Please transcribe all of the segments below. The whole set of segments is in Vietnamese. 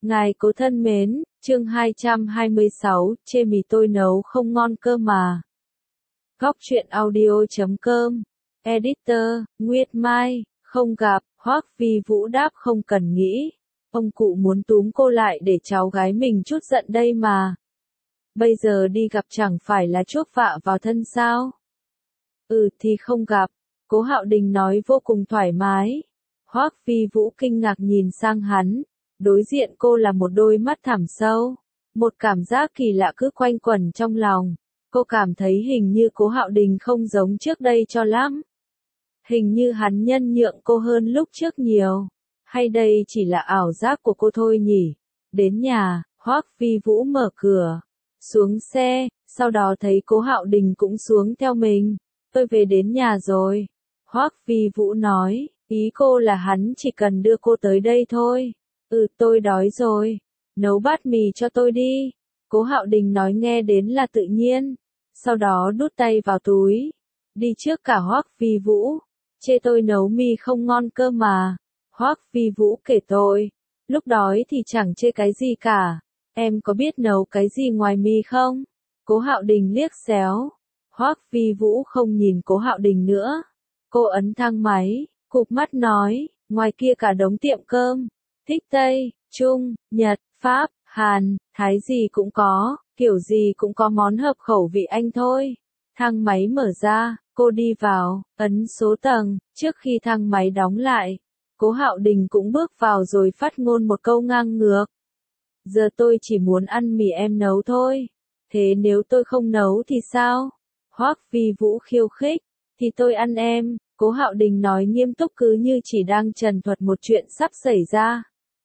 Ngài cố thân mến, chương 226, chê mì tôi nấu không ngon cơ mà. Góc truyện audio.com, Editor, Nguyệt Mai, không gặp, Hoắc Vi Vũ đáp không cần nghĩ. Ông cụ muốn túm cô lại để cháu gái mình chút giận đây mà. Bây giờ đi gặp chẳng phải là chuốc vạ vào thân sao? Thì không gặp, Cố Hạo Đình nói vô cùng thoải mái. Hoắc Vi Vũ kinh ngạc nhìn sang hắn. Đối diện cô là một đôi mắt thẳm sâu. Một cảm giác kỳ lạ cứ quanh quẩn trong lòng. Cô cảm thấy hình như Cố Hạo Đình không giống trước đây cho lắm. Hình như hắn nhân nhượng cô hơn lúc trước nhiều. Hay đây chỉ là ảo giác của cô thôi nhỉ? Đến nhà, Hoắc Vi Vũ mở cửa. Xuống xe, sau đó thấy Cố Hạo Đình cũng xuống theo mình. Tôi về đến nhà rồi. Hoắc Vi Vũ nói, ý cô là hắn chỉ cần đưa cô tới đây thôi. Tôi đói rồi. Nấu bát mì cho tôi đi. Cố Hạo Đình nói nghe đến là tự nhiên. Sau đó đút tay vào túi. Đi trước cả Hoắc Vi Vũ. Chê tôi nấu mì không ngon cơ mà. Hoắc Vi Vũ kể tội. Lúc đói thì chẳng chê cái gì cả. Em có biết nấu cái gì ngoài mì không? Cố Hạo Đình liếc xéo. Hoắc Vi Vũ không nhìn Cố Hạo Đình nữa. Cô ấn thang máy, cụp mắt nói, ngoài kia cả đống tiệm cơm. Thích Tây, Trung, Nhật, Pháp, Hàn, Thái gì cũng có, kiểu gì cũng có món hợp khẩu vị anh thôi. Thang máy mở ra, cô đi vào, ấn số tầng, trước khi thang máy đóng lại. Cố Hạo Đình cũng bước vào rồi phát ngôn một câu ngang ngược. Giờ tôi chỉ muốn ăn mì em nấu thôi. Thế nếu tôi không nấu thì sao? Hoắc Vi Vũ khiêu khích. Thì tôi ăn em. Cố Hạo Đình nói nghiêm túc cứ như chỉ đang trần thuật một chuyện sắp xảy ra.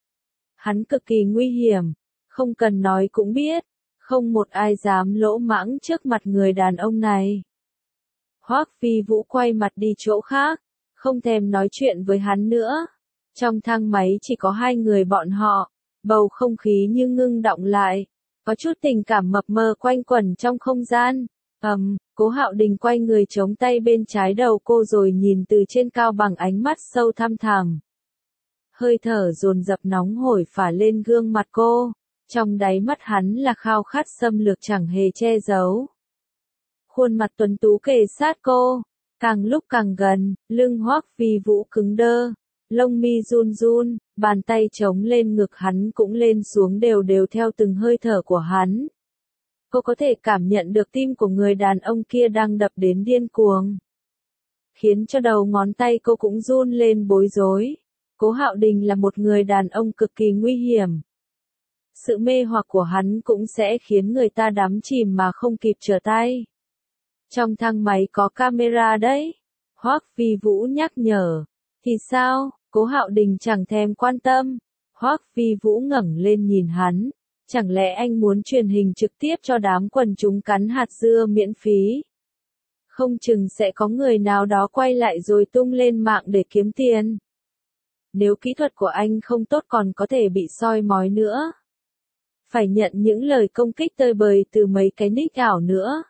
Hắn cực kỳ nguy hiểm. Không cần nói cũng biết. Không một ai dám lỗ mãng trước mặt người đàn ông này. Hoắc Vi Vũ quay mặt đi chỗ khác. Không thèm nói chuyện với hắn nữa. Trong thang máy chỉ có hai người bọn họ. Bầu không khí như ngưng đọng lại. Có chút tình cảm mập mờ quanh quẩn trong không gian. Cố Hạo Đình quay người chống tay bên trái đầu cô rồi nhìn từ trên cao bằng ánh mắt sâu thăm thẳm. Hơi thở dồn dập nóng hổi phả lên gương mặt cô. Trong đáy mắt hắn là khao khát xâm lược chẳng hề che giấu. Khuôn mặt tuấn tú kề sát cô. Càng lúc càng gần, lưng Hoắc Vi Vũ cứng đơ. Lông mi run run, bàn tay chống lên ngực hắn cũng lên xuống đều đều theo từng hơi thở của hắn. Cô có thể cảm nhận được tim của người đàn ông kia đang đập đến điên cuồng. Khiến cho đầu ngón tay cô cũng run lên bối rối. Cố Hạo Đình là một người đàn ông cực kỳ nguy hiểm. Sự mê hoặc của hắn cũng sẽ khiến người ta đắm chìm mà không kịp trở tay. Trong thang máy có camera đấy. Hoắc Vi Vũ nhắc nhở. Thì sao? Cố Hạo Đình chẳng thèm quan tâm. Hoắc Vi Vũ ngẩng lên nhìn hắn. Chẳng lẽ anh muốn truyền hình trực tiếp cho đám quần chúng cắn hạt dưa miễn phí? Không chừng sẽ có người nào đó quay lại rồi tung lên mạng để kiếm tiền. Nếu kỹ thuật của anh không tốt còn có thể bị soi mói nữa. Phải nhận những lời công kích tơi bời từ mấy cái nick ảo nữa.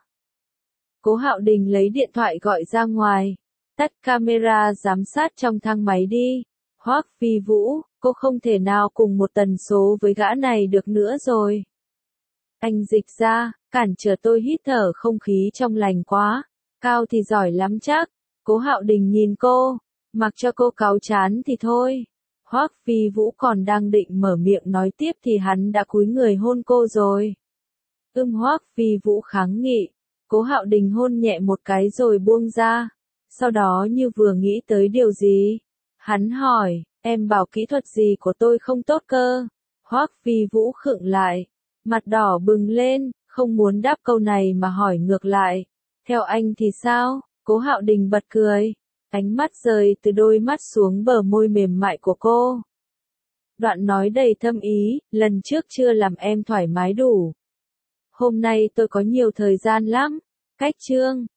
Cố Hạo Đình lấy điện thoại gọi ra ngoài. Tắt camera giám sát trong thang máy đi. Hoắc Vi Vũ, cô không thể nào cùng một tần số với gã này được nữa rồi. Anh dịch ra, cản trở tôi hít thở không khí trong lành quá. Cao thì giỏi lắm chắc. Cố Hạo Đình nhìn cô. Mặc cho cô cáu chán thì thôi. Hoắc Vi Vũ còn đang định mở miệng nói tiếp thì hắn đã cúi người hôn cô rồi. Hoắc Vi Vũ kháng nghị. Cố Hạo Đình hôn nhẹ một cái rồi buông ra. Sau đó như vừa nghĩ tới điều gì. Hắn hỏi, em bảo kỹ thuật gì của tôi không tốt cơ? Hoắc Vi Vũ khựng lại. Mặt đỏ bừng lên, không muốn đáp câu này mà hỏi ngược lại. Theo anh thì sao? Cố Hạo Đình bật cười. Ánh mắt rơi từ đôi mắt xuống bờ môi mềm mại của cô. Đoạn nói đầy thâm ý, lần trước chưa làm em thoải mái đủ. Hôm nay tôi có nhiều thời gian lắm. Cách chương